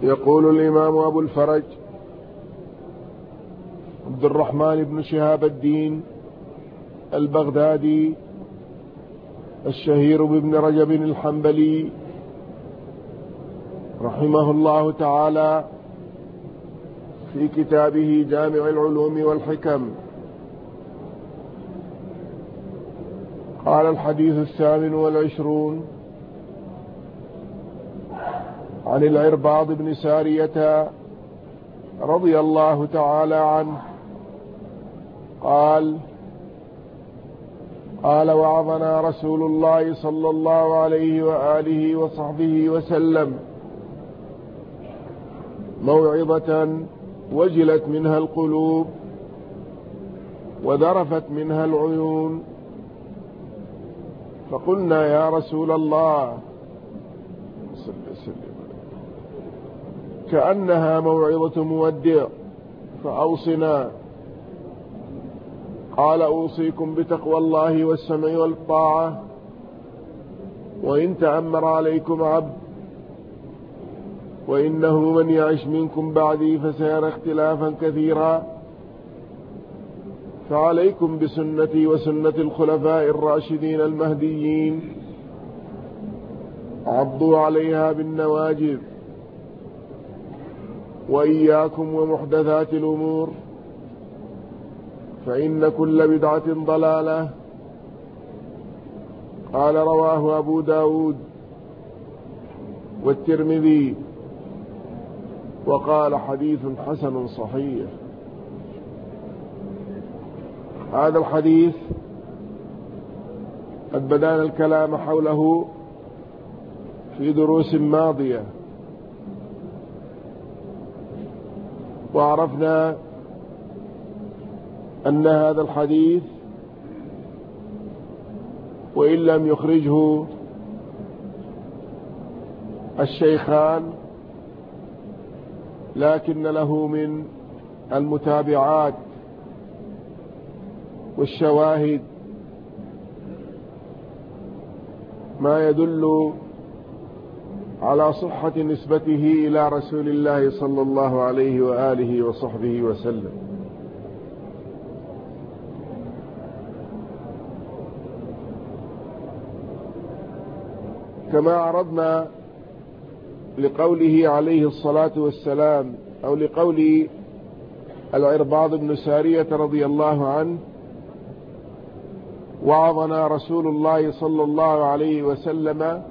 يقول الإمام أبو الفرج عبد الرحمن بن شهاب الدين البغدادي الشهير بابن رجب الحنبلي رحمه الله تعالى في كتابه جامع العلوم والحكم قال: الحديث 28 عن العرباض بن سارية رضي الله تعالى عنه قال: وعظنا رسول الله صلى الله عليه وآله وصحبه وسلم موعظة وجلت منها القلوب وذرفت منها العيون، فقلنا: يا رسول الله كأنها موعظة مودع فأوصنا. قال: أوصيكم بتقوى الله والسمع والطاعة، وإن تأمر عليكم عبد، وإنه من يعش منكم بعدي فسيرى اختلافا كثيرا، فعليكم بسنتي وسنة الخلفاء الراشدين المهديين، عضوا عليها بالنواجذ، وإياكم ومحدثات الأمور، فإن كل بدعة ضلالة. قال: رواه أبو داود والترمذي، وقال: حديث حسن صحيح. هذا الحديث قد بدأنا الكلام حوله في دروس ماضية، وعرفنا أن هذا الحديث وإن لم يخرجه الشيخان لكن له من المتابعات والشواهد ما يدل على صحة نسبته إلى رسول الله صلى الله عليه وآله وصحبه وسلم. كما عرضنا لقوله عليه الصلاة والسلام، أو لقول العرباض بن سارية رضي الله عنه: وعظنا رسول الله صلى الله عليه وسلم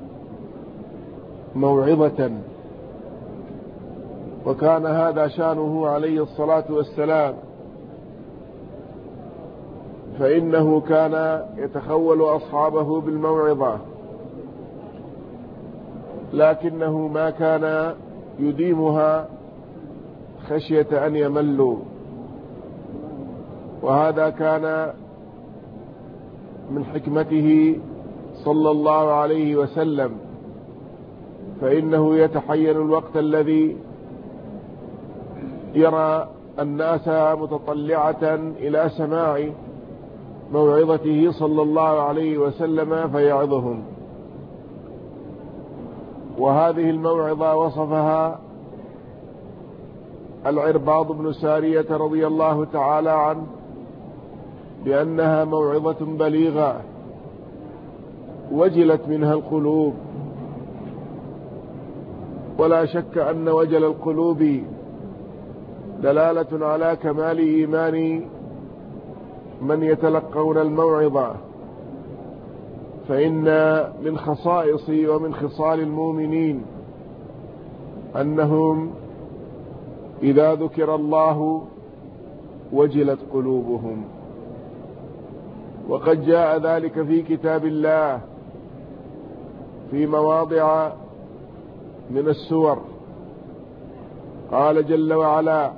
موعظة. وكان هذا شانه عليه الصلاة والسلام، فإنه كان يتخول أصحابه بالموعظة، لكنه ما كان يديمها خشية أن يملوا، وهذا كان من حكمته صلى الله عليه وسلم، فإنه يتحين الوقت الذي يرى الناس متطلعة إلى سماع موعظته صلى الله عليه وسلم فيعظهم. وهذه الموعظة وصفها العرباض بن سارية رضي الله تعالى عنه بأنها موعظة بليغة وجلت منها القلوب. ولا شك أن وجل القلوب دلالة على كمال إيمان من يتلقون الموعظة، فإن من خصائص ومن خصال المؤمنين أنهم إذا ذكر الله وجلت قلوبهم. وقد جاء ذلك في كتاب الله في مواضع من السور. قال جل وعلا: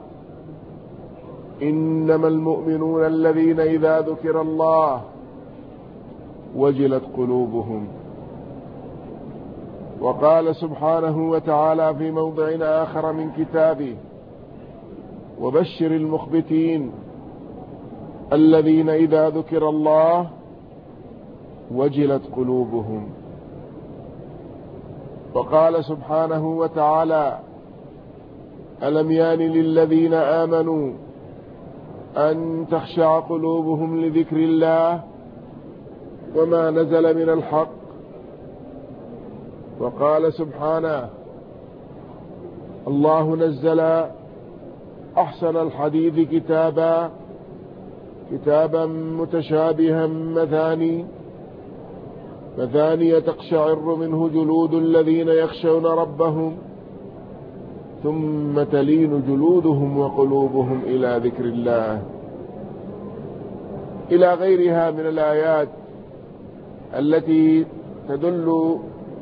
إنما المؤمنون الذين إذا ذكر الله وجلت قلوبهم. وقال سبحانه وتعالى في موضع آخر من كتابه: وبشر المخبتين الذين إذا ذكر الله وجلت قلوبهم. وقال سبحانه وتعالى: ألم يان للذين آمنوا أن تخشع قلوبهم لذكر الله وما نزل من الحق. وقال سبحانه: الله نزل أحسن الحديث كتابا متشابها مثاني تقشعر منه جلود الذين يخشون ربهم ثم تلين جلودهم وقلوبهم إلى ذكر الله، إلى غيرها من الآيات التي تدل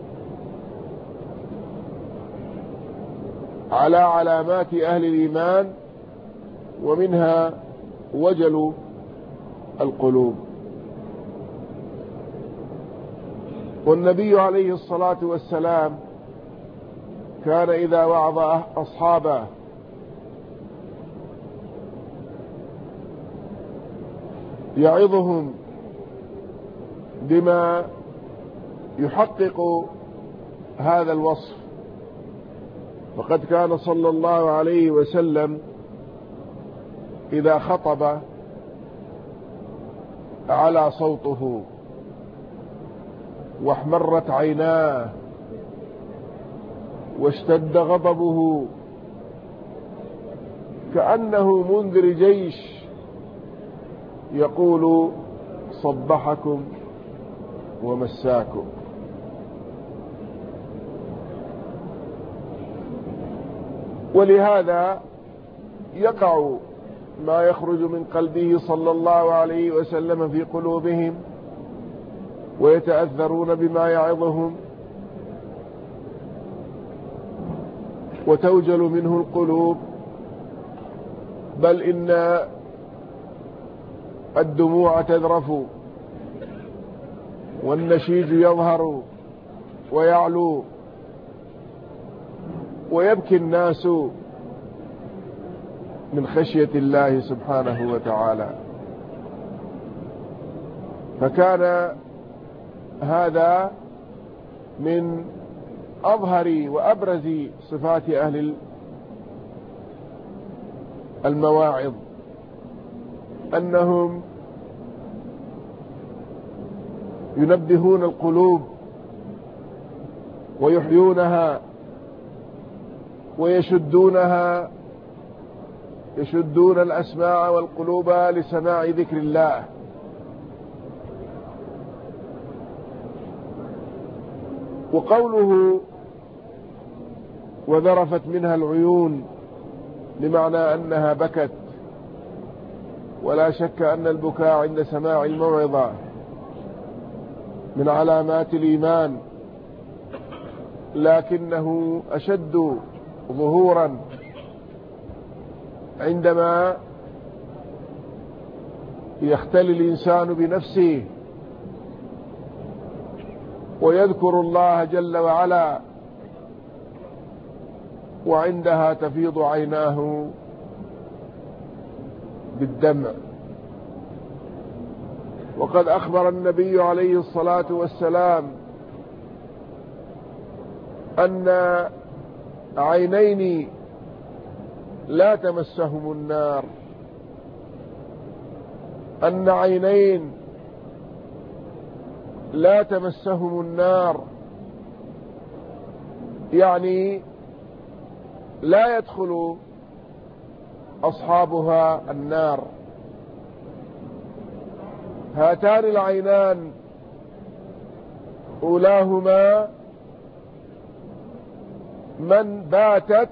على علامات أهل الإيمان، ومنها وجل القلوب. والنبي عليه الصلاة والسلام كان إذا وعظ أصحابه يعظهم بما يحقق هذا الوصف. وقد كان صلى الله عليه وسلم إذا خطب على صوته واحمرت عيناه واشتد غضبه كأنه منذر جيش يقول: صبحكم ومساكم. ولهذا يقع ما يخرج من قلبه صلى الله عليه وسلم في قلوبهم، ويتأثرون بما يعظهم، وتوجل منه القلوب، بل إن الدموع تذرف والنشيج يظهر ويعلو، ويبكي الناس من خشية الله سبحانه وتعالى. فكان هذا من أظهر وأبرز صفات أهل المواعظ، أنهم ينبهون القلوب ويحيونها ويشدونها، يشدون الأسماع والقلوب لسماع ذكر الله. وقوله وذرفت منها العيون بمعنى أنها بكت، ولا شك أن البكاء عند سماع الموعظة من علامات الإيمان، لكنه أشد ظهورا عندما يختل الإنسان بنفسه ويذكر الله جل وعلا، وعندها تفيض عيناه بالدمع. وقد أخبر النبي عليه الصلاة والسلام أن عينين لا تمسهم النار، أن عينين لا تمسهم النار، يعني لا يدخل أصحابها النار. هاتان العينان أولاهما من باتت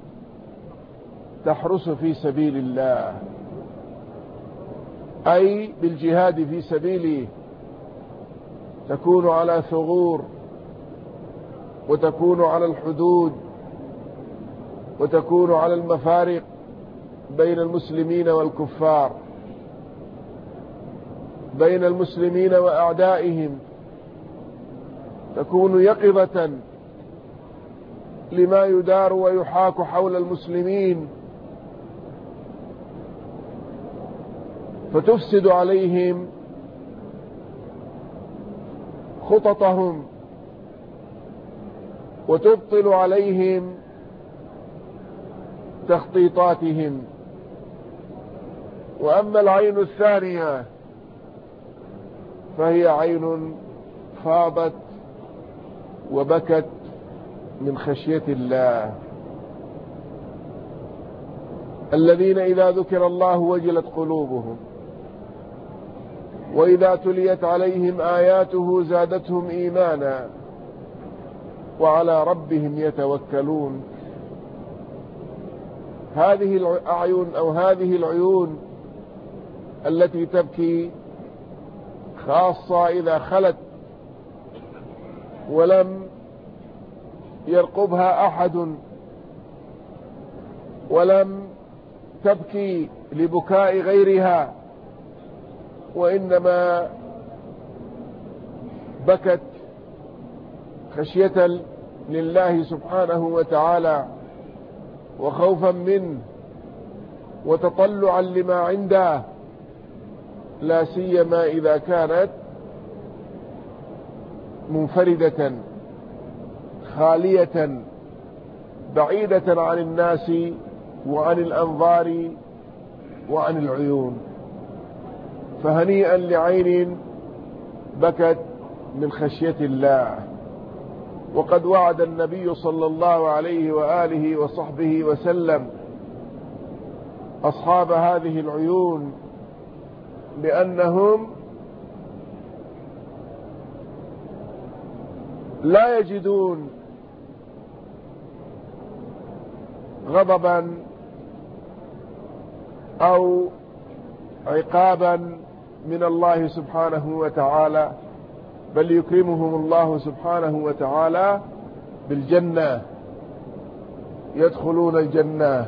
تحرس في سبيل الله، أي بالجهاد في سبيله، تكون على ثغور، وتكون على الحدود، وتكون على المفارق بين المسلمين والكفار، بين المسلمين وأعدائهم، تكون يقظة لما يدار ويحاك حول المسلمين، فتفسد عليهم خططهم وتبطل عليهم تخطيطاتهم. وأما العين الثانية فهي عين فاضت وبكت من خشية الله، الذين إذا ذكر الله وجلت قلوبهم وإذا تليت عليهم آياته زادتهم إيمانا وعلى ربهم يتوكلون. هذه الأعين أو هذه العيون التي تبكي خاصة إذا خلت ولم يرقبها أحد ولم تبكي لبكاء غيرها، وإنما بكت خشية لله سبحانه وتعالى وخوفا منه وتطلعا لما عنده، لا سيما إذا كانت منفردة خالية بعيدة عن الناس وعن الأنظار وعن العيون. فهنيئا لعين بكت من خشية الله. وقد وعد النبي صلى الله عليه وآله وصحبه وسلم أصحاب هذه العيون بأنهم لا يجدون غضبا أو عقابا من الله سبحانه وتعالى، بل يكرمهم الله سبحانه وتعالى بالجنة، يدخلون الجنة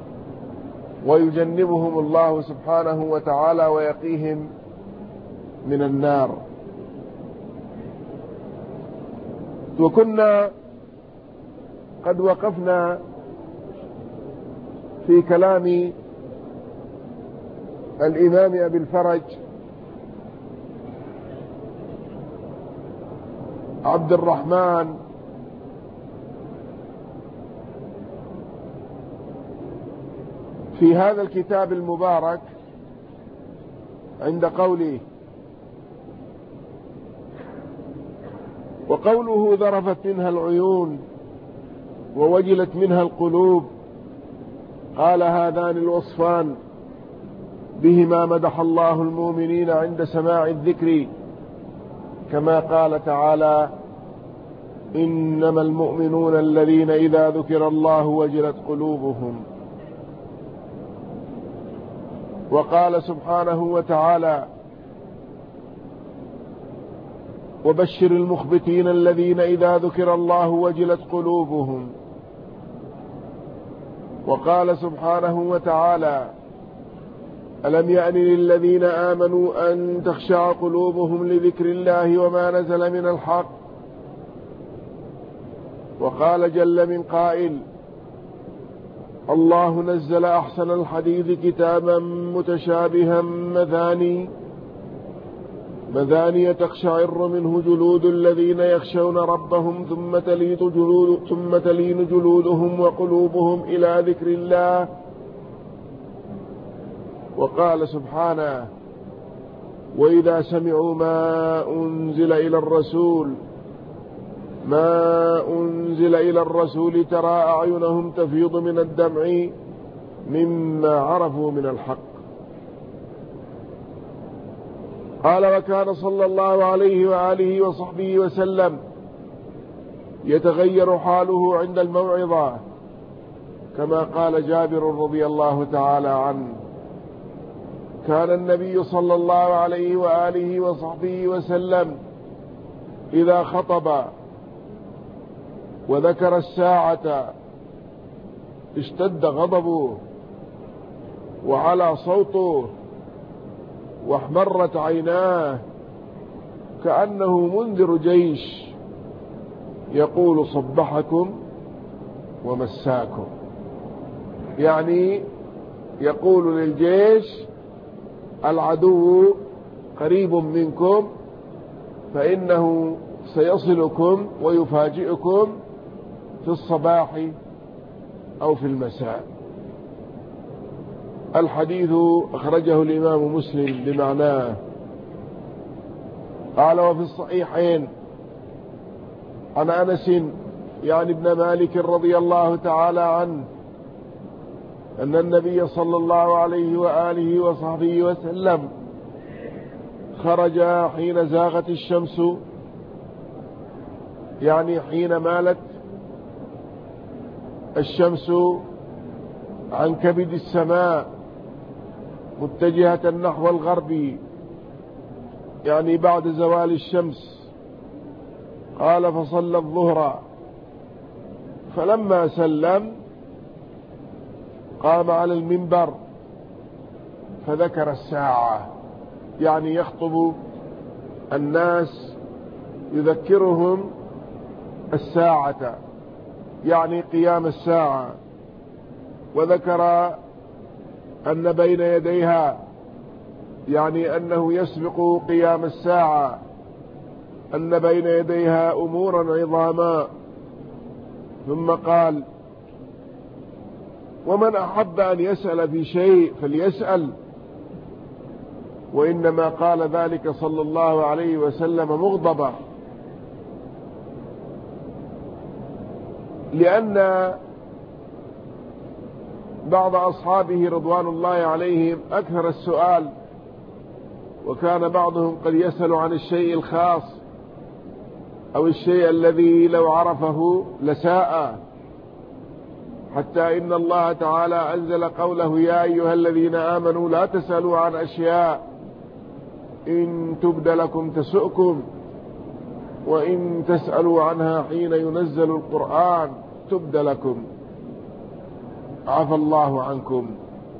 ويجنبهم الله سبحانه وتعالى ويقيهم من النار. وكنا قد وقفنا في كلام الإمام أبي الفرج عبد الرحمن في هذا الكتاب المبارك عند قوله: وقوله ذرفت منها العيون ووجلت منها القلوب، قال: هذان الوصفان بهما مدح الله المؤمنين عند سماع الذكر، كما قال تعالى: إنما المؤمنون الذين إذا ذكر الله وجلت قلوبهم. وقال سبحانه وتعالى: وبشر المخبتين الذين إذا ذكر الله وجلت قلوبهم. وقال سبحانه وتعالى: ألم يأن للذين آمنوا أن تخشع قلوبهم لذكر الله وما نزل من الحق. وقال جل من قائل: الله نزل أحسن الحديث كتابا متشابها مثاني تقشعر منه جلود الذين يخشون ربهم ثم تلين جلودهم وقلوبهم إلى ذكر الله. وقال سبحانه: وإذا سمعوا ما أنزل إلى الرسول ترى أعينهم تفيض من الدمع مما عرفوا من الحق. قال: وكان صلى الله عليه وآله وصحبه وسلم يتغير حاله عند الموعظة، كما قال جابر رضي الله تعالى عنه: كان النبي صلى الله عليه وآله وصحبه وسلم إذا خطب وذكر الساعة اشتد غضبه وعلى صوته واحمرت عيناه كأنه منذر جيش يقول: صبحكم ومساكم. يعني يقول للجيش: العدو قريب منكم، فإنه سيصلكم ويفاجئكم في الصباح أو في المساء. الحديث أخرجه الإمام مسلم بمعناه. قال وفي الصحيحين عن أنس يعني ابن مالك رضي الله تعالى عنه أن النبي صلى الله عليه وآله وصحبه وسلم خرج حين زاغت الشمس، يعني حين مالت الشمس عن كبد السماء متجهة نحو الغرب، يعني بعد زوال الشمس. قال فصلى الظهر، فلما سلم قام على المنبر فذكر الساعة، يعني يخطب الناس يذكرهم الساعة، يعني قيام الساعة. وذكر أن بين يديها، يعني أنه يسبق قيام الساعة، أن بين يديها أمورا عظاما. ثم قال ومن أحب أن يسأل في شيء فليسأل. وإنما قال ذلك صلى الله عليه وسلم مغضبا، لأن بعض أصحابه رضوان الله عليهم أكثر السؤال، وكان بعضهم قد يسأل عن الشيء الخاص أو الشيء الذي لو عرفه لساء، حتى إن الله تعالى أنزل قوله يا أيها الذين آمنوا لا تسألوا عن أشياء إن تبد لكم تسؤكم وإن تسألوا عنها حين ينزل القرآن تبد لكم عفى الله عنكم.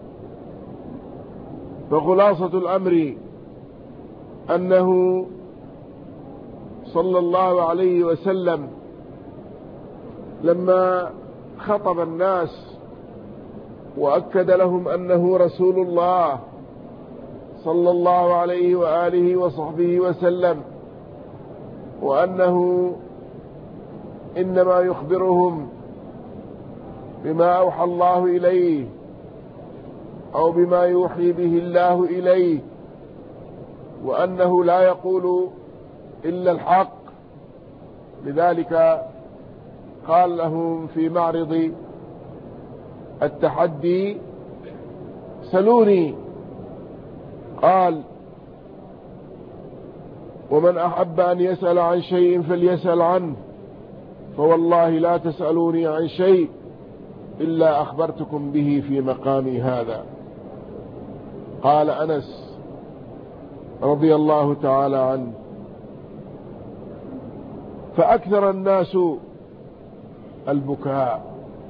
فخلاصة الأمر أنه صلى الله عليه وسلم لما خطب الناس وأكد لهم أنه رسول الله صلى الله عليه وآله وصحبه وسلم، وأنه إنما يخبرهم بما أوحى الله إليه أو بما يوحي به الله إليه، وأنه لا يقول إلا الحق. لذلك قال لهم في معرض التحدي سلوني، قال ومن أحب أن يسأل عن شيء فليسأل عنه، فوالله لا تسألوني عن شيء إلا أخبرتكم به في مقامي هذا. قال أنس رضي الله تعالى عنه فأكثر الناس البكاء،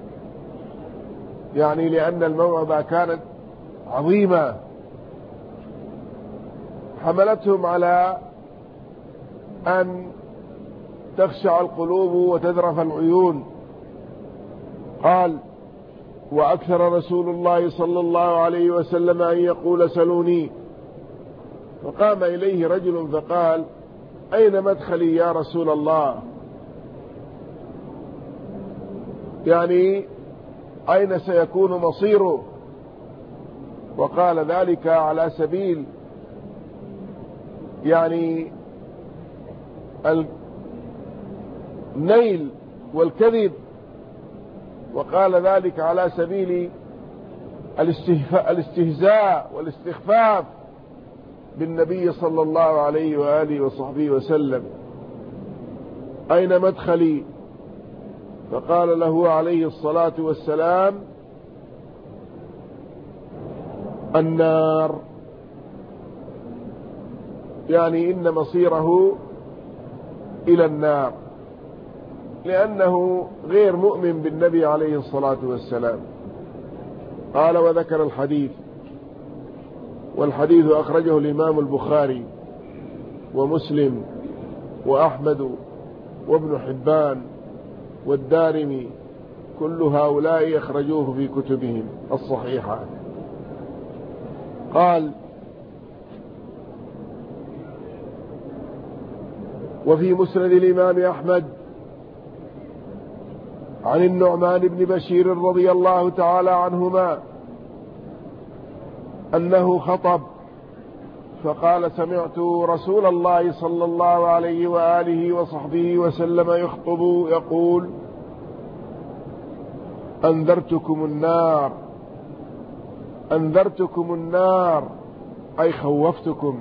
يعني لأن الموعظة كانت عظيمة حملتهم على أن تخشع القلوب وتذرف العيون. قال وأكثر رسول الله صلى الله عليه وسلم أن يقول سلوني، فقام إليه رجل فقال أين مدخلي يا رسول الله، يعني أين سيكون مصيره؟ وقال ذلك على سبيل يعني النيل والكذب، وقال ذلك على سبيل الاستهزاء والاستخفاف بالنبي صلى الله عليه وآله وصحبه وسلم. أين مدخلي؟ فقال له عليه الصلاة والسلام النار، يعني إن مصيره إلى النار، لأنه غير مؤمن بالنبي عليه الصلاة والسلام. قال وذكر الحديث، والحديث أخرجه الإمام البخاري ومسلم وأحمد وابن حبان والدارمي، كل هؤلاء أخرجوه في كتبهم الصحيحة. قال وفي مسند الإمام أحمد عن النعمان بن بشير رضي الله تعالى عنهما أنه خطب فقال: سمعت رسول الله صلى الله عليه وآله وصحبه وسلم يخطب يقول: أنذرتكم النار، أنذرتكم النار، أي خوفتكم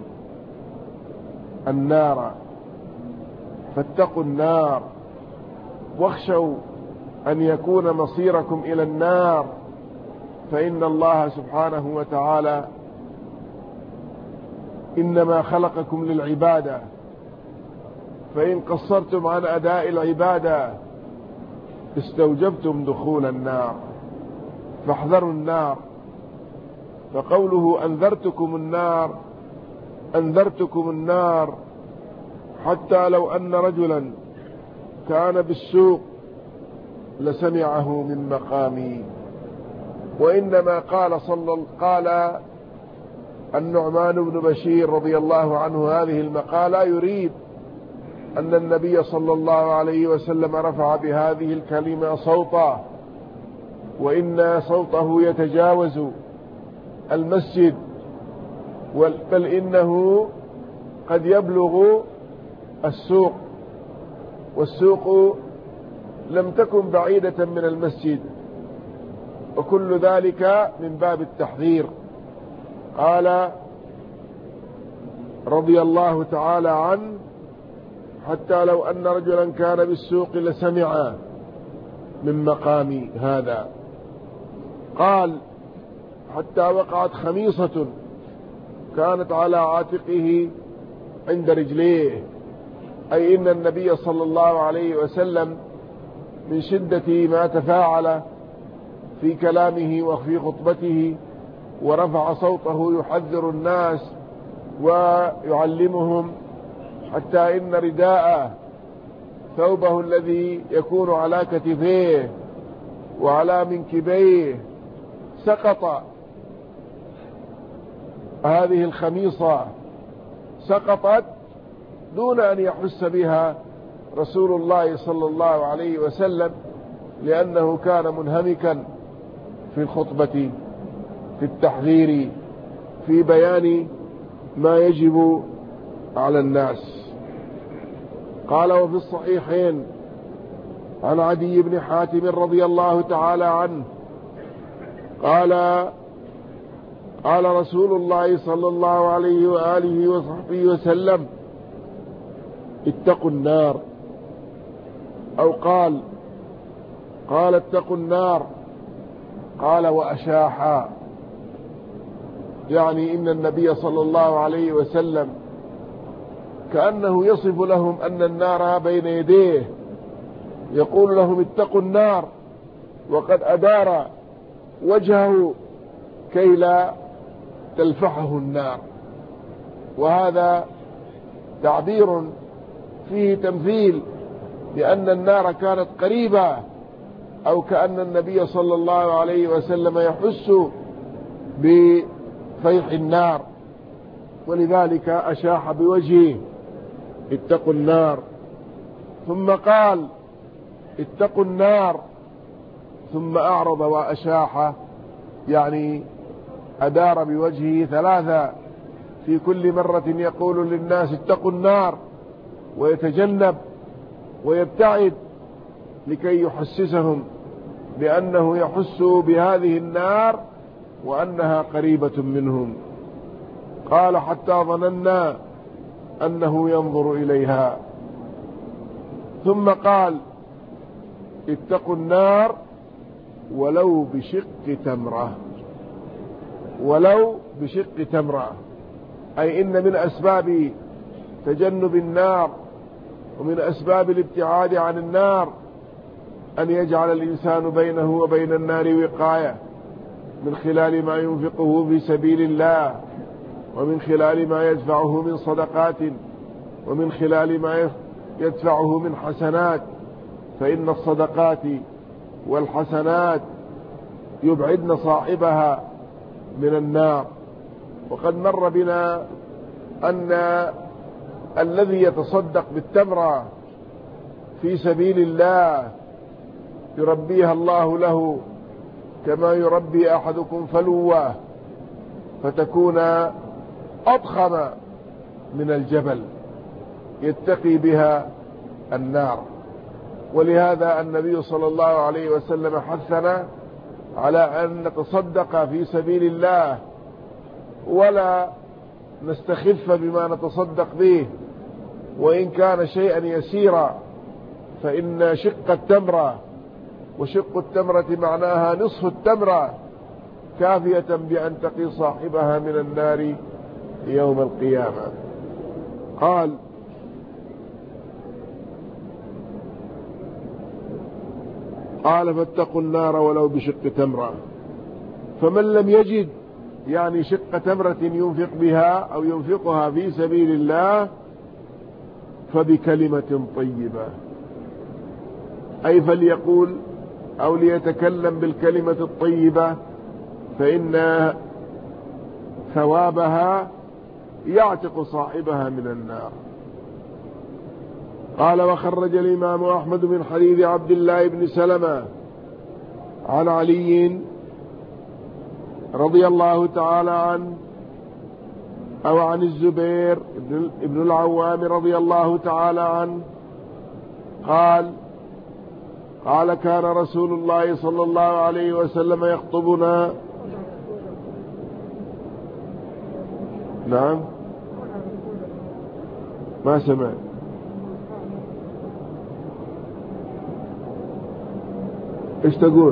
النار، فاتقوا النار واخشوا أن يكون مصيركم إلى النار، فإن الله سبحانه وتعالى إنما خلقكم للعبادة، فإن قصرتم عن أداء العبادة استوجبتم دخول النار، فاحذروا النار. فقوله أنذرتكم النار، أنذرتكم النار حتى لو أن رجلا كان بالسوق لسمعه من مقامي. وإنما قال النعمان بن بشير رضي الله عنه هذه المقالة يريد أن النبي صلى الله عليه وسلم رفع بهذه الكلمة صوته، وإن صوته يتجاوز المسجد، بل إنه قد يبلغ السوق، والسوق لم تكن بعيدة من المسجد، وكل ذلك من باب التحذير. قال رضي الله تعالى عنه: حتى لو أن رجلا كان بالسوق لسمع من مقامي هذا. قال: حتى وقعت خميصة كانت على عاتقه عند رجليه، أي إن النبي صلى الله عليه وسلم من شدة ما تفاعل في كلامه وفي خطبته ورفع صوته يحذر الناس ويعلمهم، حتى إن رداءه ثوبه الذي يكون على كتفيه وعلى منكبيه سقط، هذه الخميصة سقطت دون أن يحس بها رسول الله صلى الله عليه وسلم، لأنه كان منهمكا في الخطبة، في التحذير، في بيان ما يجب على الناس. قال: وفي الصحيحين عن عدي بن حاتم رضي الله تعالى عنه قال رسول الله صلى الله عليه وآله وصحبه وسلم: اتقوا النار، أو قال اتقوا النار، قال: وأشاحا، يعني إن النبي صلى الله عليه وسلم كأنه يصف لهم أن النار بين يديه، يقول لهم: اتقوا النار، وقد أدار وجهه كي لا تلفحه النار. وهذا تعبير فيه تمثيل لأن النار كانت قريبة، أو كأن النبي صلى الله عليه وسلم يحس بفيح النار، ولذلك أشاح بوجهه: اتقوا النار. ثم قال: اتقوا النار، ثم أعرض وأشاح، يعني أدار بوجهه ثلاثة، في كل مرة يقول للناس اتقوا النار، ويتجنب ويبتعد لكي يحسسهم بأنه يحس بهذه النار وأنها قريبة منهم. قال: حتى ظننا أنه ينظر إليها. ثم قال: اتقوا النار ولو بشق تمرة، ولو بشق تمرة، أي إن من أسباب تجنب النار ومن أسباب الابتعاد عن النار أن يجعل الإنسان بينه وبين النار وقاية، من خلال ما ينفقه في سبيل الله، ومن خلال ما يدفعه من صدقات، ومن خلال ما يدفعه من حسنات، فإن الصدقات والحسنات يبعدن صاحبها من النار. وقد مر بنا أن الذي يتصدق بالتمرة في سبيل الله يربيها الله له كما يربي أحدكم فلوه، فتكون أضخم من الجبل يتقي بها النار. ولهذا النبي صلى الله عليه وسلم حثنا على أن نتصدق في سبيل الله ولا نستخف بما نتصدق به، وإن كان شيئا يسيرا، فإن شق التمرة، وشق التمرة معناها نصف التمرة، كافية بأن تقي صاحبها من النار يوم القيامة. قال فاتقوا النار ولو بشق تمرة. فمن لم يجد يعني شق تمرة ينفق بها أو ينفقها في سبيل الله فبكلمة طيبة، أي فليقول أو ليتكلم بالكلمة الطيبة، فإن ثوابها يعتق صاحبها من النار. قال وخرج الإمام أحمد من حديث عبد الله بن سلمة عن علي رضي الله تعالى عنه أو عن الزبير ابن العوام رضي الله تعالى عنه قال كان رسول الله صلى الله عليه وسلم يخطبنا. نعم ما سمع. ايش تقول؟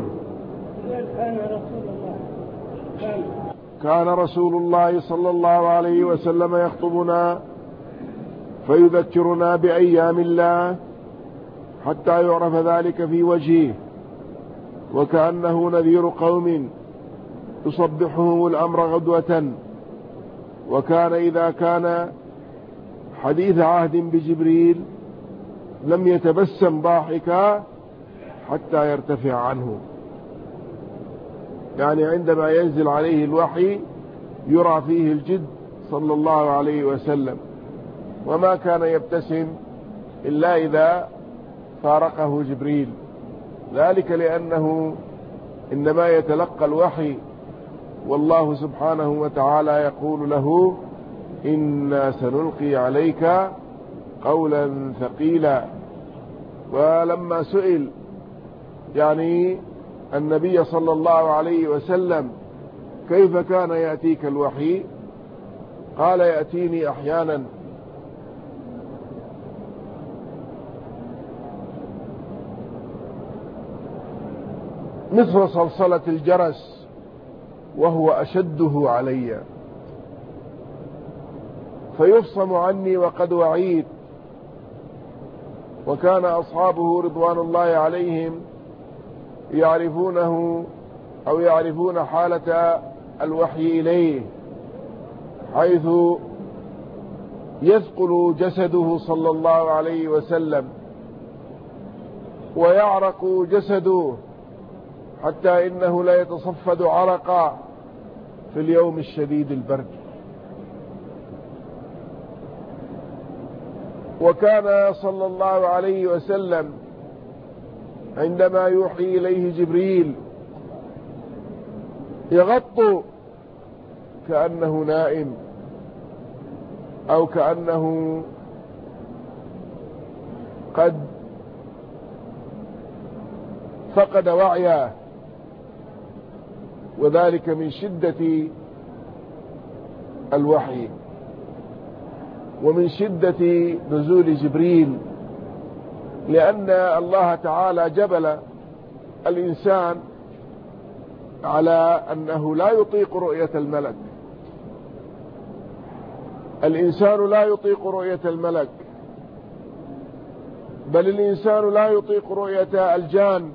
كان رسول الله صلى الله عليه وسلم يخطبنا فيذكرنا بأيام الله حتى يعرف ذلك في وجهه، وكأنه نذير قوم يصبحهم الأمر غدوة. وكان إذا كان حديث عهد بجبريل لم يتبسم ضاحكا حتى يرتفع عنه، يعني عندما ينزل عليه الوحي يرى فيه الجد صلى الله عليه وسلم، وما كان يبتسم إلا إذا فارقه جبريل، ذلك لأنه إنما يتلقى الوحي والله سبحانه وتعالى يقول له إنا سنلقي عليك قولا ثقيلا. ولما سئل يعني النبي صلى الله عليه وسلم كيف كان يأتيك الوحي، قال يأتيني أحيانا مثل صلصلة الجرس وهو أشده علي، فيفصم عني وقد وعيت. وكان أصحابه رضوان الله عليهم يعرفونه أو يعرفون حالة الوحي إليه، حيث يثقل جسده صلى الله عليه وسلم ويعرق جسده حتى إنه لا يتصفد عرقا في اليوم الشديد البرد. وكان صلى الله عليه وسلم عندما يوحي إليه جبريل يغط كأنه نائم أو كأنه قد فقد وعيه، وذلك من شدة الوحي ومن شدة نزول جبريل، لأن الله تعالى جبل الإنسان على أنه لا يطيق رؤية الملك. الإنسان لا يطيق رؤية الملك، بل الإنسان لا يطيق رؤية الجان.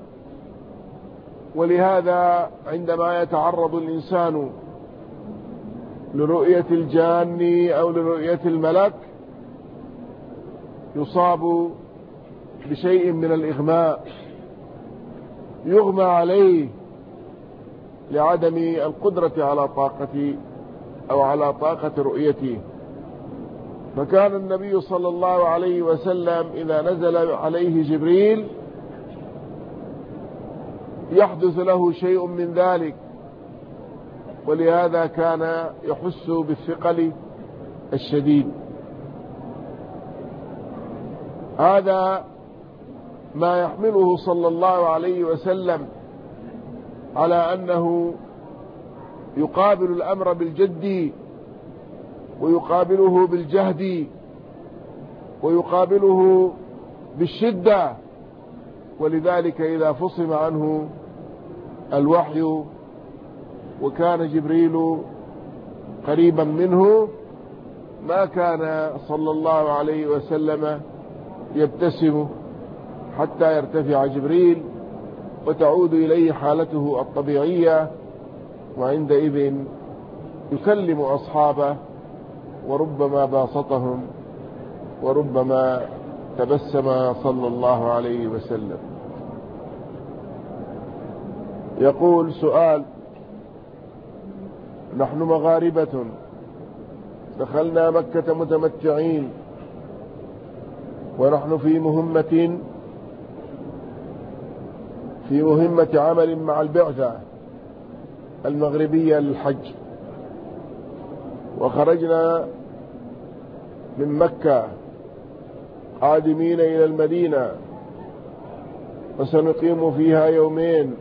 ولهذا عندما يتعرض الإنسان لرؤية الجان أو لرؤية الملك يصاب بشيء من الإغماء، يغمى عليه لعدم القدرة على طاقة أو على طاقة رؤيته. فكان النبي صلى الله عليه وسلم إذا نزل عليه جبريل يحدث له شيء من ذلك، ولهذا كان يحس بالثقل الشديد. هذا ما يحمله صلى الله عليه وسلم على أنه يقابل الأمر بالجد ويقابله بالجهد ويقابله بالشدة. ولذلك إذا فصم عنه الوحي وكان جبريل قريبا منه ما كان صلى الله عليه وسلم يبتسم حتى يرتفع جبريل وتعود إليه حالته الطبيعية، وعندئذ يكلم أصحابه وربما باسطهم وربما تبسم صلى الله عليه وسلم. يقول سؤال: نحن مغاربة دخلنا مكة متمتعين ونحن في مهمة عمل مع البعثة المغربية للحج، وخرجنا من مكة قادمين إلى المدينة وسنقيم فيها يومين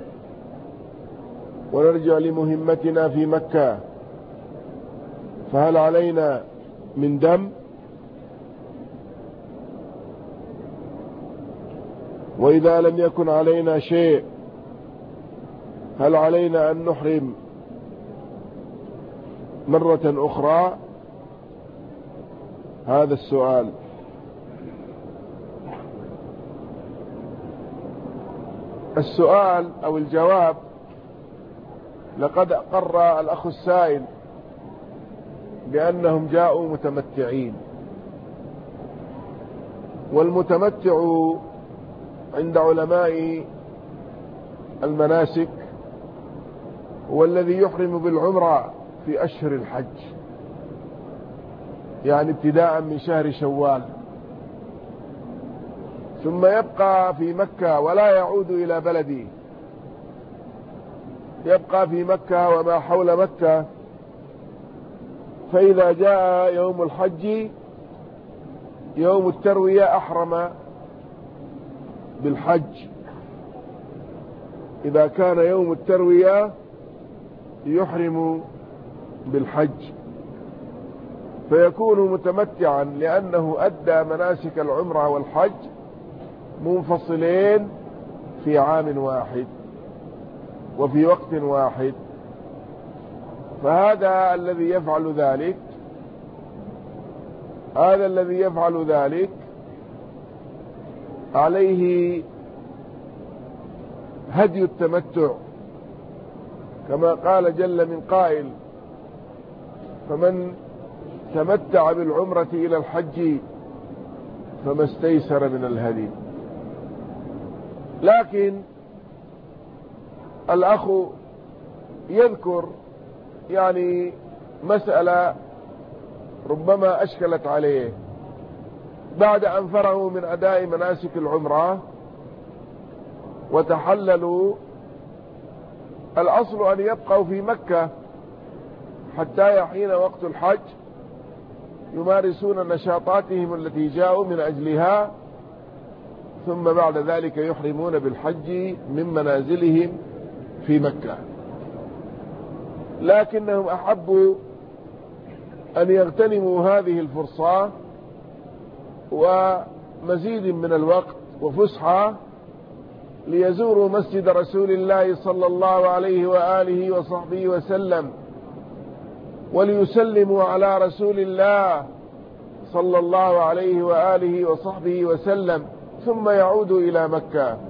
ونرجع لمهمتنا في مكة، فهل علينا من دم؟ وإذا لم يكن علينا شيء هل علينا أن نحرم مرة أخرى؟ هذا السؤال. السؤال أو الجواب: لقد أقر الأخ السائل بأنهم جاءوا متمتعين، والمتمتع عند علماء المناسك هو الذي يحرم بالعمرة في أشهر الحج، يعني ابتداء من شهر شوال، ثم يبقى في مكة ولا يعود إلى بلده، يبقى في مكة وما حول مكة، فإذا جاء يوم الحج يوم التروية أحرم بالحج. إذا كان يوم التروية يحرم بالحج فيكون متمتعا، لأنه أدى مناسك العمرة والحج منفصلين في عام واحد وفي وقت واحد. فهذا الذي يفعل ذلك، هذا الذي يفعل ذلك عليه هدي التمتع، كما قال جل من قائل: فمن تمتع بالعمرة إلى الحج فما استيسر من الهدي. لكن الأخ يذكر يعني مسألة ربما أشكلت عليه: بعد أن فرغوا من أداء مناسك العمرة وتحللوا، الأصل أن يبقوا في مكة حتى يحين وقت الحج يمارسون نشاطاتهم التي جاءوا من أجلها، ثم بعد ذلك يحرمون بالحج من منازلهم في مكة. لكنهم أحبوا أن يغتنموا هذه الفرصة ومزيد من الوقت وفسحة ليزوروا مسجد رسول الله صلى الله عليه وآله وصحبه وسلم، وليسلموا على رسول الله صلى الله عليه وآله وصحبه وسلم، ثم يعودوا إلى مكة.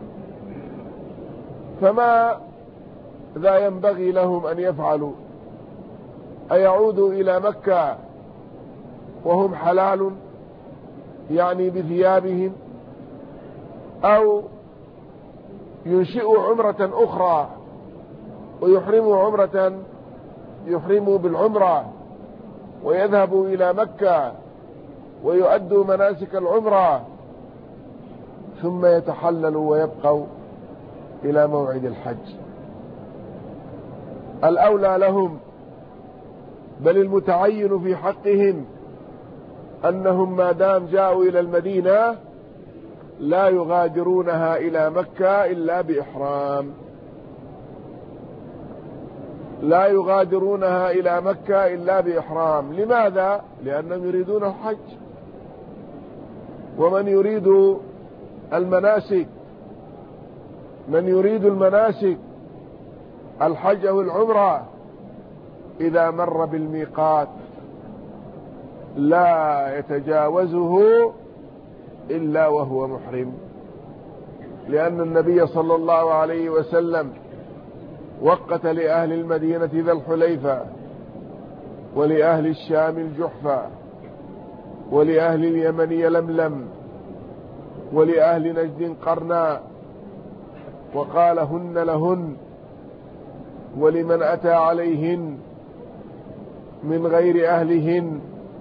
فما ذا ينبغي لهم أن يفعلوا؟ أيعودوا إلى مكة وهم حلال يعني بثيابهم، أو ينشئوا عمرة أخرى ويحرموا بالعمرة ويذهبوا إلى مكة ويؤدوا مناسك العمرة ثم يتحللوا ويبقوا إلى موعد الحج؟ الأولى لهم، بل المتعين في حقهم أنهم ما دام جاءوا إلى المدينة لا يغادرونها إلى مكة إلا بإحرام، لا يغادرونها إلى مكة إلا بإحرام. لماذا؟ لأنهم يريدون الحج، ومن يريد المناسك، من يريد المناسك الحج أو العمرة إذا مر بالميقات لا يتجاوزه إلا وهو محرم، لأن النبي صلى الله عليه وسلم وقت لأهل المدينة ذا الحليفة، ولأهل الشام الجحفة، ولأهل اليمن يلملم، ولأهل نجد قرنا، وقال هن لهن ولمن أتى عليهن من غير أهلهن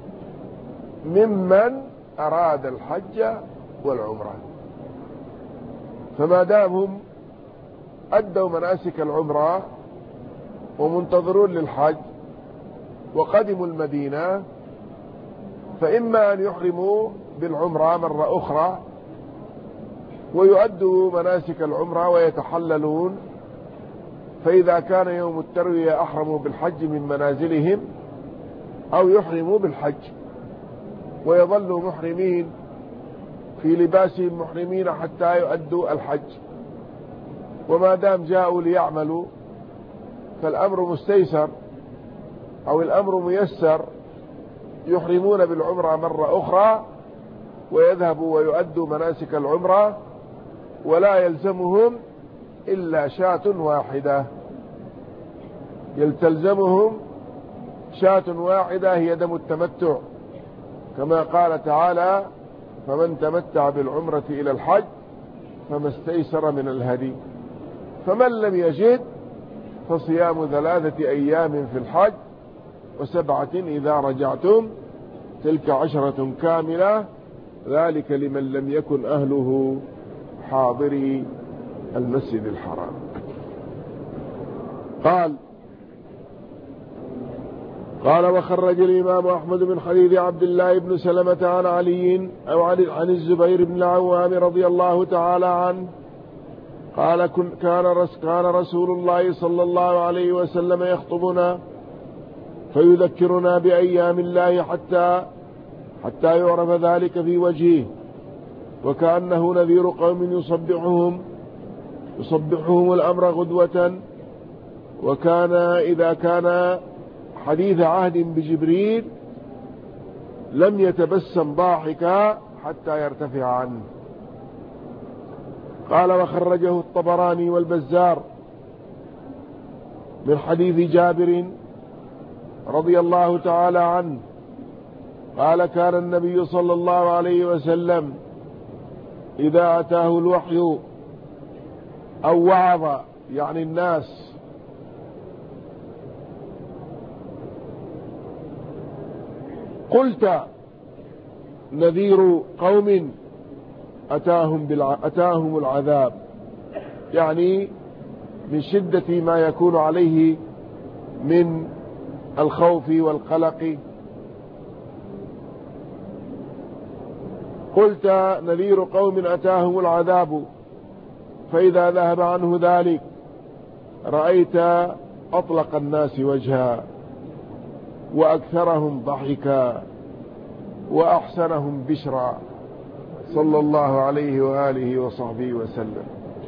ممن أراد الحج والعمرة. فما دامهم أدوا مناسك العمرة ومنتظرون للحج وقدموا المدينة، فإما أن يحرموا بالعمرة مرة أخرى ويؤدوا مناسك العمرة ويتحللون، فإذا كان يوم التروية أحرموا بالحج من منازلهم، أو يحرموا بالحج ويظلوا محرمين في لباسهم محرمين حتى يؤدوا الحج. وما دام جاءوا ليعملوا فالأمر مستيسر أو الأمر ميسر، يحرمون بالعمرة مرة أخرى ويذهبوا ويؤدوا مناسك العمرة، ولا يلزمهم إلا شاة واحدة، يلتزمهم شاة واحدة هي دم التمتع، كما قال تعالى فمن تمتع بالعمرة إلى الحج فما استيسر من الهدي. فمن لم يجد فصيام 3 أيام في الحج و7 إذا رجعتم، تلك 10 كاملة، ذلك لمن لم يكن أهله حاضري المسجد الحرام. قال وخرج الإمام أحمد من حديث عبد الله بن سلمة عن علي أو عن الزبير بن العوام رضي الله تعالى عنه قال كان رسول الله صلى الله عليه وسلم يخطبنا فيذكرنا بأيام الله حتى يعرف ذلك في وجهه، وكأنه نذير قوم يصبحهم الأمر غدوة. وكان إذا كان حديث عهد بجبريل لم يتبسم ضاحكا حتى يرتفع عنه. قال وخرجه الطبراني والبزار من حديث جابر رضي الله تعالى عنه قال كان النبي صلى الله عليه وسلم إذا أتاه الوحي أو وعظ يعني الناس قلت نذير قوم أتاهم العذاب، يعني من شدة ما يكون عليه من الخوف والقلق. قلت نذير قوم أتاهم العذاب، فإذا ذهب عنه ذلك رأيت أطلق الناس وجها وأكثرهم ضحكا وأحسنهم بشرا صلى الله عليه وآله وصحبه وسلم.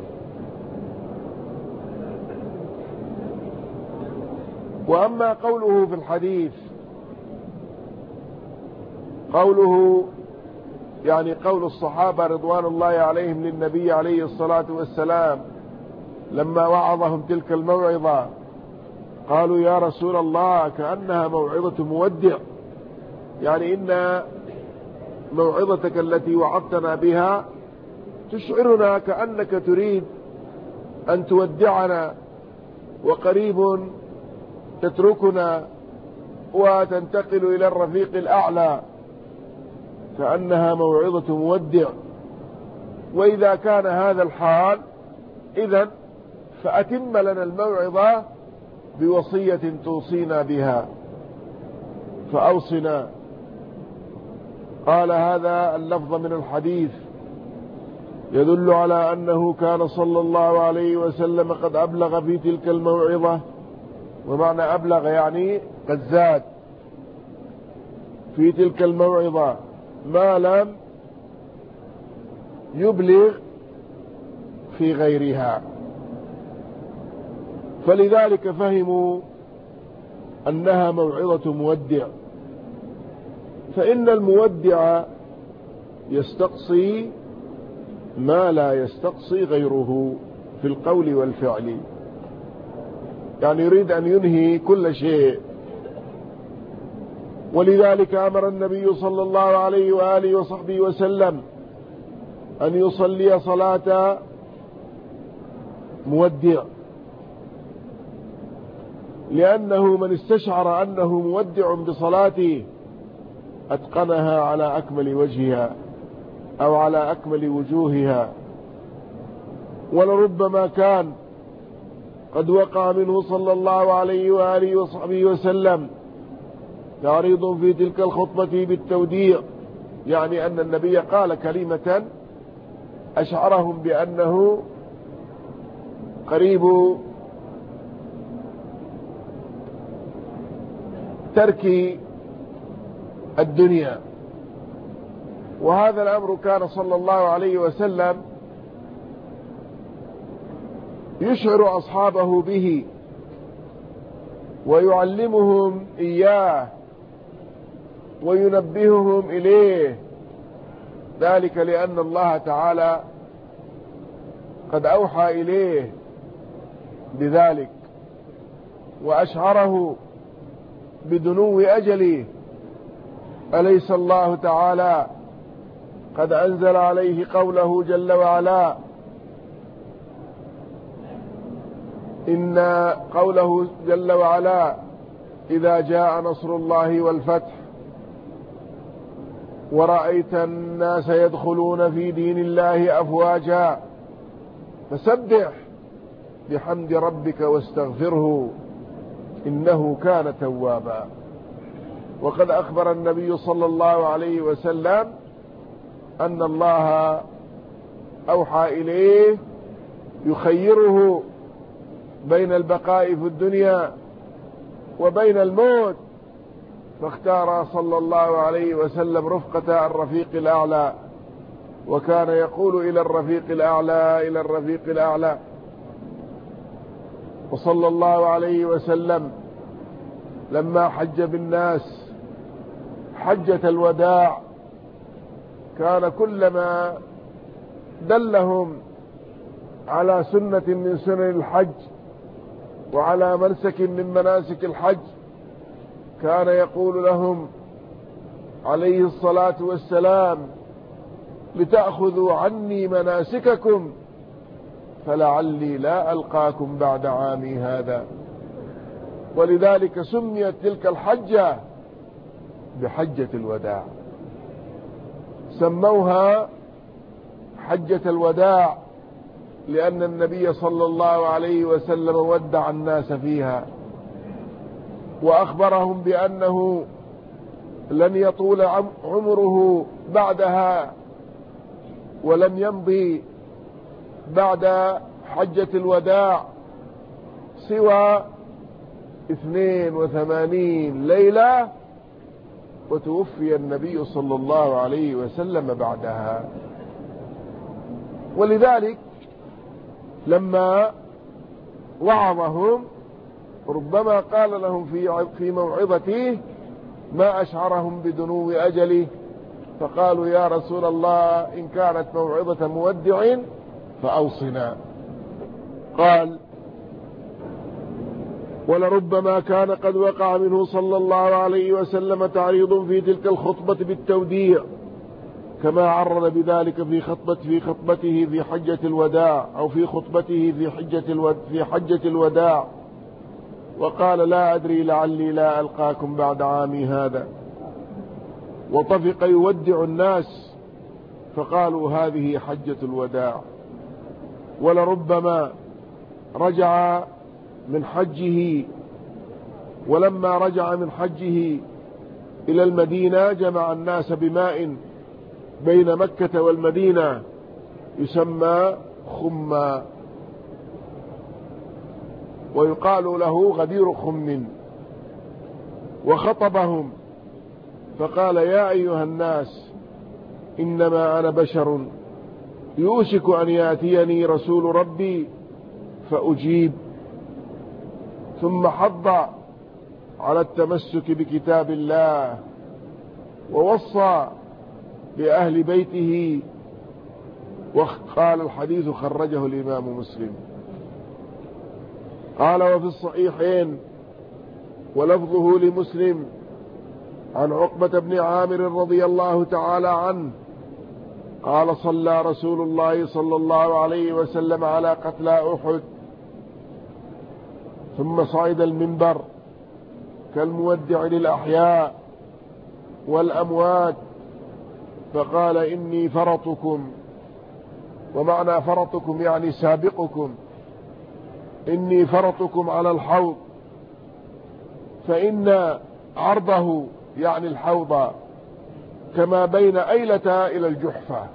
وأما قوله في الحديث، قوله يعني قول الصحابة رضوان الله عليهم للنبي عليه الصلاة والسلام لما وعظهم تلك الموعظة، قالوا يا رسول الله كأنها موعظة مودع، يعني إن موعظتك التي وعظتنا بها تشعرنا كأنك تريد أن تودعنا وقريب تتركنا وتنتقل إلى الرفيق الأعلى، كأنها موعظة مودع. وإذا كان هذا الحال إذن فأتم لنا الموعظة بوصية توصينا بها فأوصنا. قال هذا اللفظ من الحديث يدل على أنه كان صلى الله عليه وسلم قد أبلغ في تلك الموعظة، ومعنى أبلغ يعني قد زاد في تلك الموعظة ما لم يبلغ في غيرها، فلذلك فهموا أنها موعظة مودع. فإن المودع يستقصي ما لا يستقصي غيره في القول والفعل، يعني يريد أن ينهي كل شيء. ولذلك أمر النبي صلى الله عليه وآله وصحبه وسلم أن يصلي صلاة مودع، لأنه من استشعر أنه مودع بصلاته أتقنها على أكمل وجهها أو على أكمل وجوهها. ولربما كان قد وقع منه صلى الله عليه وآله وصحبه وسلم تعريض في تلك الخطبة بالتوديع، يعني أن النبي قال كلمة أشعرهم بأنه قريب ترك الدنيا. وهذا الأمر كان صلى الله عليه وسلم يشعر أصحابه به ويعلمهم إياه وينبههم إليه، ذلك لأن الله تعالى قد أوحى إليه بذلك وأشعره بدنو أجله. أليس الله تعالى قد أنزل عليه قوله جل وعلا؟ إن قوله جل وعلا إذا جاء نصر الله والفتح ورأيت الناس يدخلون في دين الله أفواجا فسبح بحمد ربك واستغفره إنه كان توابا. وقد أخبر النبي صلى الله عليه وسلم أن الله أوحى إليه يخيره بين البقاء في الدنيا وبين الموت، فاختار صلى الله عليه وسلم رفقة الرفيق الأعلى، وكان يقول إلى الرفيق الأعلى إلى الرفيق الأعلى. وصلى الله عليه وسلم لما حج بالناس حجة الوداع كان كلما دلهم على سنة من سنن الحج وعلى منسك من مناسك الحج كان يقول لهم عليه الصلاة والسلام لتأخذوا عني مناسككم فلعلي لا ألقاكم بعد عامي هذا. ولذلك سميت تلك الحجة بحجة الوداع، سموها حجة الوداع لأن النبي صلى الله عليه وسلم ودع الناس فيها وأخبرهم بأنه لن يطول عمره بعدها ولم يمضي بعد حجة الوداع سوى 82 ليلة وتوفي النبي صلى الله عليه وسلم بعدها. ولذلك لما وعظهم ربما قال لهم في موعظته ما أشعرهم بدنو أجله، فقالوا يا رسول الله إن كانت موعظة مودع فأوصنا. قال ولربما كان قد وقع منه صلى الله عليه وسلم تعريض في تلك الخطبة بالتوديع كما عرض بذلك في خطبته في حجة الوداع أو في خطبته في حجة الوداع، وقال لا أدري لعلي لا ألقاكم بعد عامي هذا، وطفق يودع الناس فقالوا هذه حجة الوداع. ولربما رجع من حجه ولما رجع من حجه إلى المدينة جمع الناس بماء بين مكة والمدينة يسمى خما، ويقال له غدير خم، وخطبهم فقال: يا أيها الناس، إنما أنا بشر يوشك أن يأتيني رسول ربي فأجيب. ثم حض على التمسك بكتاب الله، ووصى بأهل بيته، وقال: الحديث خرجه الإمام مسلم. قال: وفي الصحيحين ولفظه لمسلم عن عقبة بن عامر رضي الله تعالى عنه قال: صلى رسول الله صلى الله عليه وسلم على قتلى أحد، ثم صعد المنبر كالمودع للأحياء والأموات فقال: إني فرطكم. ومعنى فرطكم يعني سابقكم. إني فرطكم على الحوض، فإن عرضه يعني الحوض كما بين أيلة إلى الجحفة،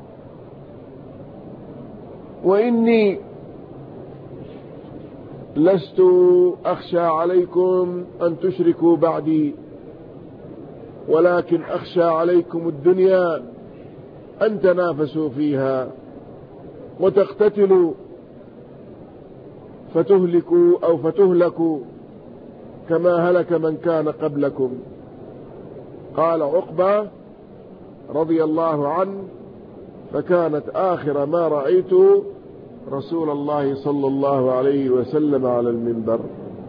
وإني لست أخشى عليكم أن تشركوا بعدي، ولكن أخشى عليكم الدنيا أن تنافسوا فيها وتقتتلوا فتهلكوا أو فتهلكوا كما هلك من كان قبلكم. قال عقبة رضي الله عنه: فكانت آخر ما رأيت رسول الله صلى الله عليه وسلم على المنبر.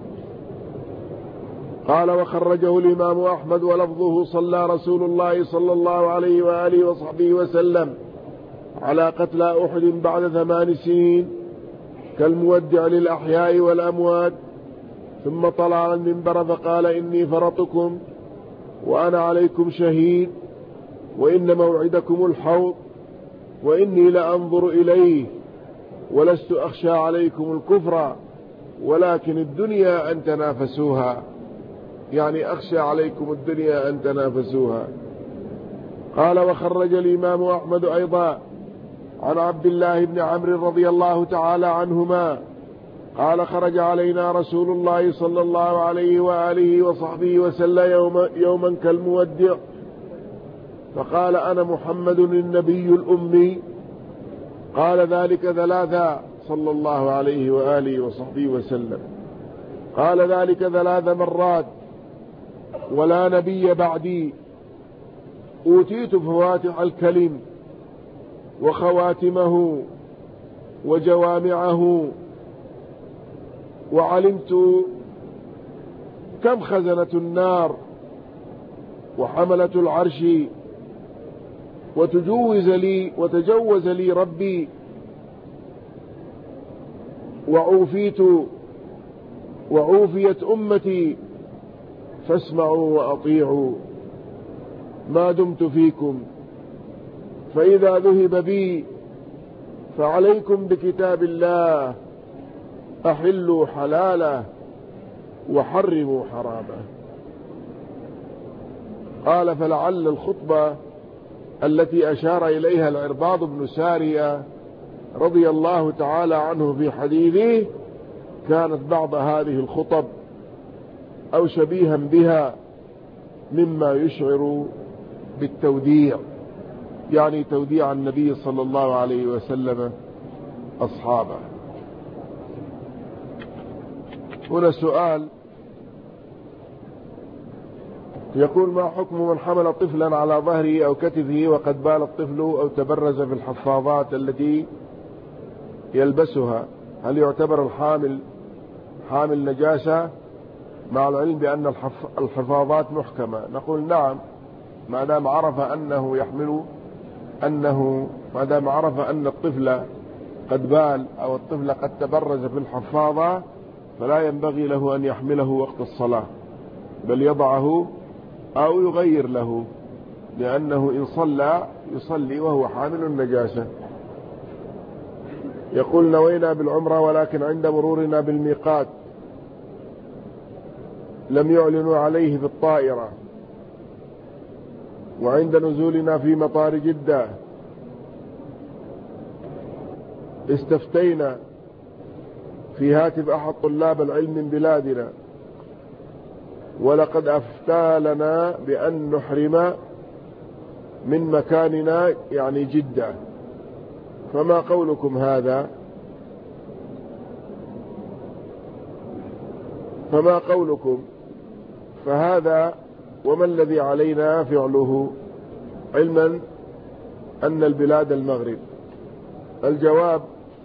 قال: وخرجه الإمام أحمد ولفظه: صلى رسول الله صلى الله عليه وآله وصحبه وسلم على قتلى أحد بعد 8 سنين كالمودع للأحياء والأموات، ثم طلع على المنبر فقال: إني فرطكم وأنا عليكم شهيد، وإن موعدكم الحوض، وإني لأنظر إليه، ولست أخشى عليكم الكفر ولكن الدنيا أن تنافسوها، يعني أخشى عليكم الدنيا أن تنافسوها. قال: وخرج الإمام أحمد أيضا عن عبد الله بن عمرو رضي الله تعالى عنهما قال: خرج علينا رسول الله صلى الله عليه وآله وصحبه وسلم يوما كالمودع، فقال: أنا محمد النبي الأمي. قال ذلك 3 صلى الله عليه وآله وصحبه وسلم. قال ذلك 3 مرات: ولا نبي بعدي، أوتيت فواتح الكلم وخواتمه وجوامعه، وعلمت كم خزنة النار وحملة العرش، وتجوز لي ربي، وعوفيت أمتي، فاسمعوا وأطيعوا ما دمت فيكم، فإذا ذهب بي فعليكم بكتاب الله، أحلوا حلاله وحرموا حرامه. قال: فلعل الخطبة التي أشار إليها العرباض بن سارية رضي الله تعالى عنه في حديثه كانت بعض هذه الخطب أو شبيها بها، مما يشعر بالتوديع، يعني توديع النبي صلى الله عليه وسلم أصحابه. هنا سؤال يقول: ما حكم من حمل طفلا على ظهره أو كتفه وقد بال الطفل أو تبرز في الحفاظات التي يلبسها؟ هل يعتبر الحامل حامل نجاسة مع العلم بأن الحفاظات محكمة؟ نقول نعم، ما دام عرف أن الطفل قد بال أو الطفل قد تبرز في الحفاظة فلا ينبغي له أن يحمله وقت الصلاة، بل يضعه أو يغير له، لأنه إن صلى يصلي وهو حامل النجاسة. يقول: نوينا بالعمرة ولكن عند مرورنا بالميقات لم يعلنوا عليه في الطائرة. وعند نزولنا في مطار جدة استفتينا في هاتف أحد طلاب العلم من بلادنا، ولقد أفتى لنا بأن نحرم من مكاننا يعني جدة. فما قولكم هذا؟ فما قولكم؟ فهذا وما الذي علينا فعله علما أن البلاد المغرب؟ الجواب: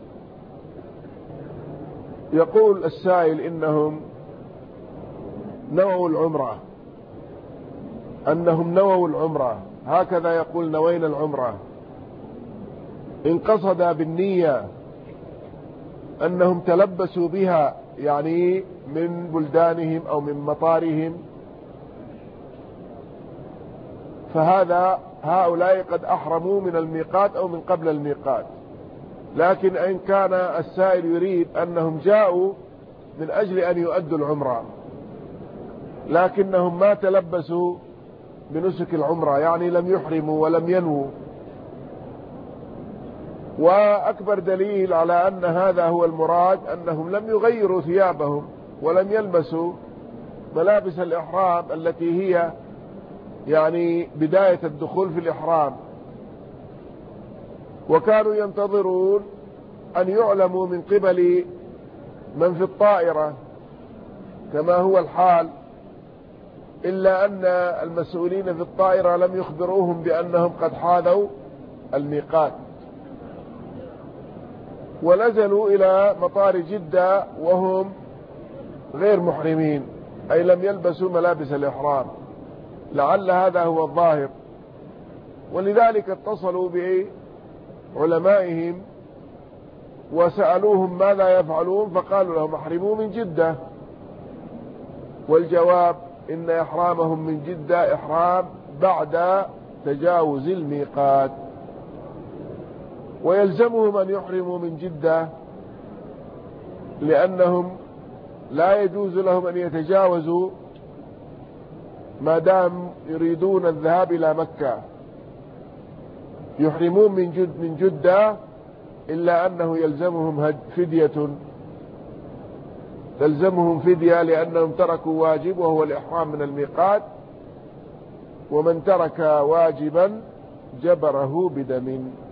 يقول السائل إنهم نووا العمرة، أنهم نووا العمرة، هكذا يقول نوينا العمرة. إن قصد بالنية أنهم تلبسوا بها يعني من بلدانهم أو من مطارهم، هؤلاء قد أحرموا من الميقات أو من قبل الميقات. لكن إن كان السائل يريد أنهم جاءوا من أجل أن يؤدوا العمرة لكنهم ما تلبسوا بنسك العمرة، يعني لم يحرموا ولم ينووا، وأكبر دليل على أن هذا هو المراد أنهم لم يغيروا ثيابهم ولم يلبسوا ملابس الإحرام التي هي يعني بداية الدخول في الإحرام، وكانوا ينتظرون أن يعلموا من قبل من في الطائرة كما هو الحال، إلا أن المسؤولين في الطائرة لم يخبروهم بأنهم قد حاذوا الميقات، ونزلوا إلى مطار جدة وهم غير محرمين، أي لم يلبسوا ملابس الإحرام. لعل هذا هو الظاهر، ولذلك اتصلوا بعلمائهم وسألوهم ماذا يفعلون، فقالوا لهم احرموا من جدة. والجواب إن إحرامهم من جدة إحرام بعد تجاوز الميقات، ويلزمهم أن يحرموا من جدة لأنهم لا يجوز لهم أن يتجاوزوا ما دام يريدون الذهاب إلى مكة، يحرمون من جدة، إلا أنه يلزمهم فدية لأنهم تركوا واجب وهو الإحرام من الميقات، ومن ترك واجبا جبره بدم.